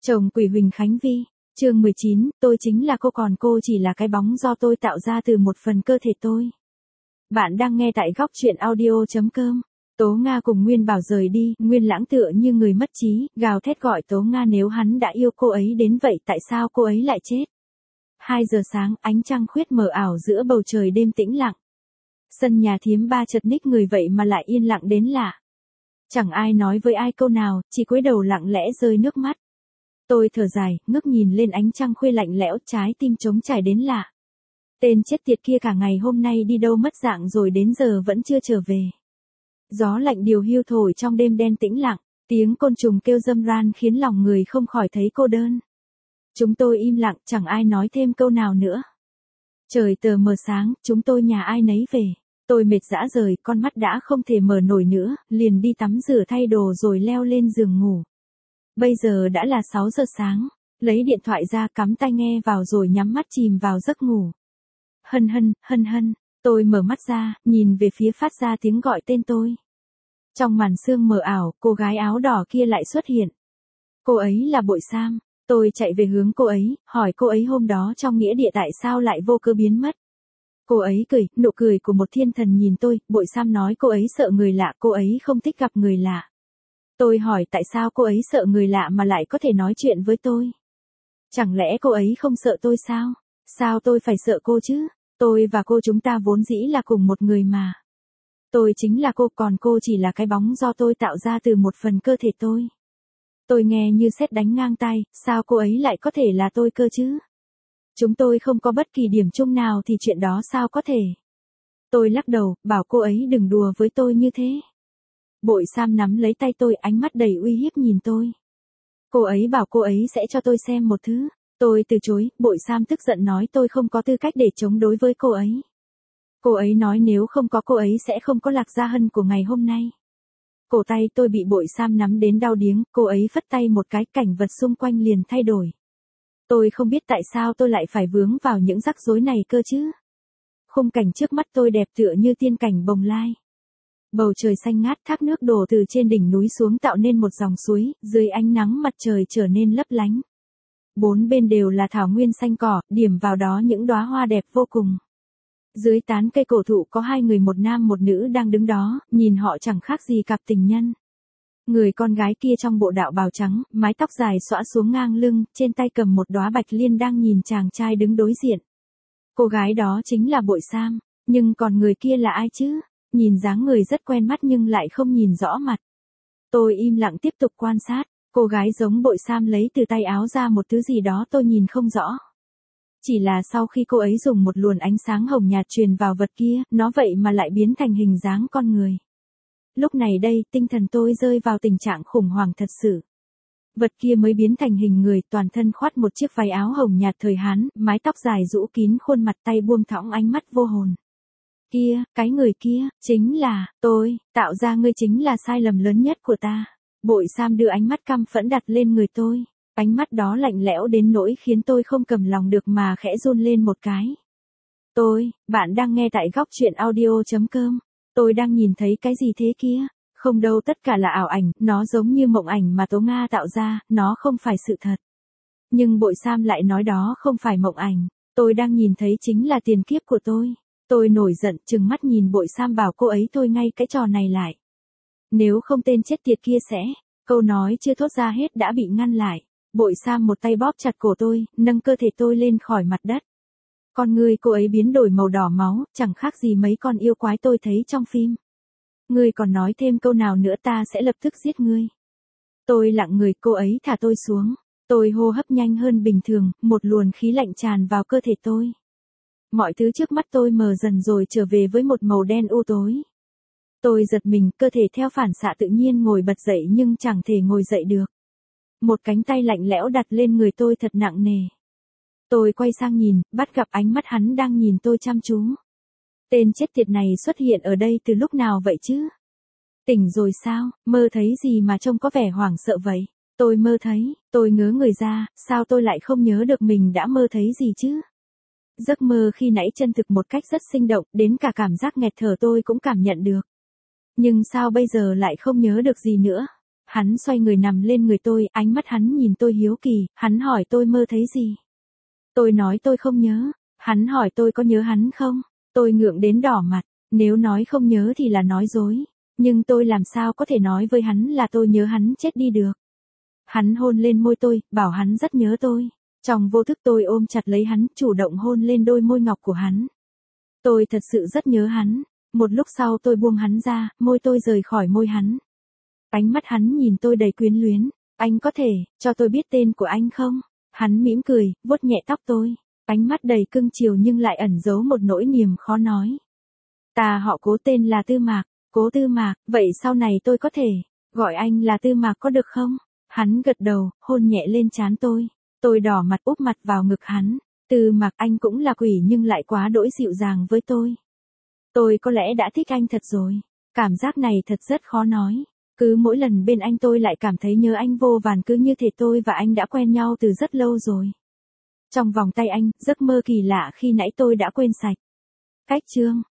Chồng Quỷ Huỳnh Khánh Vi, chương 19, tôi chính là cô còn cô chỉ là cái bóng do tôi tạo ra từ một phần cơ thể tôi. Bạn đang nghe tại góc truyện audio.com. Tố Nga cùng Nguyên Bảo rời đi, Nguyên Lãng tựa như người mất trí, gào thét gọi Tố Nga nếu hắn đã yêu cô ấy đến vậy tại sao cô ấy lại chết. 2 giờ sáng, ánh trăng khuyết mờ ảo giữa bầu trời đêm tĩnh lặng. Sân nhà thím ba chật ních người vậy mà lại yên lặng đến lạ. Chẳng ai nói với ai câu nào, chỉ cúi đầu lặng lẽ rơi nước mắt. Tôi thở dài, ngước nhìn lên ánh trăng khuya lạnh lẽo, trái tim trống trải đến lạ. Tên chết tiệt kia cả ngày hôm nay đi đâu mất dạng rồi đến giờ vẫn chưa trở về. Gió lạnh điều hiu thổi trong đêm đen tĩnh lặng, tiếng côn trùng kêu râm ran khiến lòng người không khỏi thấy cô đơn. Chúng tôi im lặng, chẳng ai nói thêm câu nào nữa. Trời tờ mờ sáng, chúng tôi nhà ai nấy về. Tôi mệt rã rời, con mắt đã không thể mở nổi nữa, liền đi tắm rửa thay đồ rồi leo lên giường ngủ. Bây giờ đã là 6 giờ sáng, lấy điện thoại ra cắm tai nghe vào rồi nhắm mắt chìm vào giấc ngủ. Hân hân, tôi mở mắt ra, nhìn về phía phát ra tiếng gọi tên tôi. Trong màn sương mờ ảo, cô gái áo đỏ kia lại xuất hiện. Cô ấy là Bội Sam, tôi chạy về hướng cô ấy, hỏi cô ấy hôm đó trong nghĩa địa tại sao lại vô cớ biến mất. Cô ấy cười, nụ cười của một thiên thần nhìn tôi, Bội Sam nói cô ấy sợ người lạ, cô ấy không thích gặp người lạ. Tôi hỏi tại sao cô ấy sợ người lạ mà lại có thể nói chuyện với tôi. Chẳng lẽ cô ấy không sợ tôi sao? Sao tôi phải sợ cô chứ? Tôi và cô chúng ta vốn dĩ là cùng một người mà. Tôi chính là cô còn cô chỉ là cái bóng do tôi tạo ra từ một phần cơ thể tôi. Tôi nghe như sét đánh ngang tai, sao cô ấy lại có thể là tôi cơ chứ? Chúng tôi không có bất kỳ điểm chung nào thì chuyện đó sao có thể? Tôi lắc đầu, bảo cô ấy đừng đùa với tôi như thế. Bội Sam nắm lấy tay tôi, ánh mắt đầy uy hiếp nhìn tôi. Cô ấy bảo cô ấy sẽ cho tôi xem một thứ. Tôi từ chối, Bội Sam tức giận nói tôi không có tư cách để chống đối với cô ấy. Cô ấy nói nếu không có cô ấy sẽ không có Lạc Gia Hân của ngày hôm nay. Cổ tay tôi bị Bội Sam nắm đến đau điếng, cô ấy phất tay một cái, cảnh vật xung quanh liền thay đổi. Tôi không biết tại sao tôi lại phải vướng vào những rắc rối này cơ chứ. Khung cảnh trước mắt tôi đẹp tựa như tiên cảnh bồng lai. Bầu trời xanh ngát, thác nước đổ từ trên đỉnh núi xuống tạo nên một dòng suối, dưới ánh nắng mặt trời trở nên lấp lánh. Bốn bên đều là thảo nguyên xanh cỏ, điểm vào đó những đóa hoa đẹp vô cùng. Dưới tán cây cổ thụ có 2 người một nam một nữ đang đứng đó, nhìn họ chẳng khác gì cặp tình nhân. Người con gái kia trong bộ đạo bào trắng, mái tóc dài xõa xuống ngang lưng, trên tay cầm một đóa bạch liên đang nhìn chàng trai đứng đối diện. Cô gái đó chính là Bội Sam, nhưng còn người kia là ai chứ? Nhìn dáng người rất quen mắt nhưng lại không nhìn rõ mặt. Tôi im lặng tiếp tục quan sát, cô gái giống Bội Sam lấy từ tay áo ra một thứ gì đó tôi nhìn không rõ. Chỉ là sau khi cô ấy dùng một luồng ánh sáng hồng nhạt truyền vào vật kia, nó vậy mà lại biến thành hình dáng con người. Lúc này đây, tinh thần tôi rơi vào tình trạng khủng hoảng thật sự. Vật kia mới biến thành hình người, toàn thân khoác một chiếc váy áo hồng nhạt thời Hán, mái tóc dài rũ kín khuôn mặt, tay buông thõng, ánh mắt vô hồn. Kia, cái người kia, chính là, tôi, tạo ra ngươi chính là sai lầm lớn nhất của ta. Bội Sam đưa ánh mắt căm phẫn đặt lên người tôi. Ánh mắt đó lạnh lẽo đến nỗi khiến tôi không cầm lòng được mà khẽ run lên một cái. Bạn đang nghe tại góc truyện audio.com. Tôi đang nhìn thấy cái gì thế kia? Không đâu, tất cả là ảo ảnh, nó giống như mộng ảnh mà Tố Nga tạo ra, nó không phải sự thật. Nhưng Bội Sam lại nói đó không phải mộng ảnh, tôi đang nhìn thấy chính là tiền kiếp của tôi. Tôi nổi giận, trừng mắt nhìn Bội Sam bảo cô ấy thôi ngay cái trò này lại. Nếu không tên chết tiệt kia sẽ, câu nói chưa thốt ra hết đã bị ngăn lại. Bội Sam một tay bóp chặt cổ tôi, nâng cơ thể tôi lên khỏi mặt đất. Con ngươi cô ấy biến đổi màu đỏ máu, chẳng khác gì mấy con yêu quái tôi thấy trong phim. Ngươi còn nói thêm câu nào nữa ta sẽ lập tức giết ngươi. Tôi lặng người, cô ấy thả tôi xuống. Tôi hô hấp nhanh hơn bình thường, một luồng khí lạnh tràn vào cơ thể tôi. Mọi thứ trước mắt tôi mờ dần rồi trở về với một màu đen u tối. Tôi giật mình, cơ thể theo phản xạ tự nhiên ngồi bật dậy nhưng chẳng thể ngồi dậy được. Một cánh tay lạnh lẽo đặt lên người tôi thật nặng nề. Tôi quay sang nhìn, bắt gặp ánh mắt hắn đang nhìn tôi chăm chú. Tên chết tiệt này xuất hiện ở đây từ lúc nào vậy chứ? Tỉnh rồi sao, mơ thấy gì mà trông có vẻ hoảng sợ vậy? Tôi mơ thấy, tôi ngớ người ra, sao tôi lại không nhớ được mình đã mơ thấy gì chứ? Giấc mơ khi nãy chân thực một cách rất sinh động, đến cả cảm giác nghẹt thở tôi cũng cảm nhận được. Nhưng sao bây giờ lại không nhớ được gì nữa? Hắn xoay người nằm lên người tôi, ánh mắt hắn nhìn tôi hiếu kỳ, hắn hỏi tôi mơ thấy gì. Tôi nói tôi không nhớ, hắn hỏi tôi có nhớ hắn không, tôi ngượng đến đỏ mặt, nếu nói không nhớ thì là nói dối, nhưng tôi làm sao có thể nói với hắn là tôi nhớ hắn chết đi được. Hắn hôn lên môi tôi, bảo hắn rất nhớ tôi. Trong vô thức tôi ôm chặt lấy hắn, chủ động hôn lên đôi môi ngọc của hắn. Tôi thật sự rất nhớ hắn. Một lúc sau tôi buông hắn ra, môi tôi rời khỏi môi hắn. Ánh mắt hắn nhìn tôi đầy quyến luyến. Anh có thể, cho tôi biết tên của anh không? Hắn mỉm cười, vuốt nhẹ tóc tôi. Ánh mắt đầy cưng chiều nhưng lại ẩn giấu một nỗi niềm khó nói. Ta họ Cố, tên là Tư Mạc. Cố Tư Mạc, vậy sau này tôi có thể gọi anh là Tư Mạc có được không? Hắn gật đầu, hôn nhẹ lên trán tôi. Tôi đỏ mặt úp mặt vào ngực hắn. Tư Mạc, anh cũng là quỷ nhưng lại quá đỗi dịu dàng với tôi. Tôi có lẽ đã thích anh thật rồi. Cảm giác này thật rất khó nói. Cứ mỗi lần bên anh tôi lại cảm thấy nhớ anh vô vàn, cứ như thể tôi và anh đã quen nhau từ rất lâu rồi. Trong vòng tay anh, giấc mơ kỳ lạ khi nãy tôi đã quên sạch. Cách chương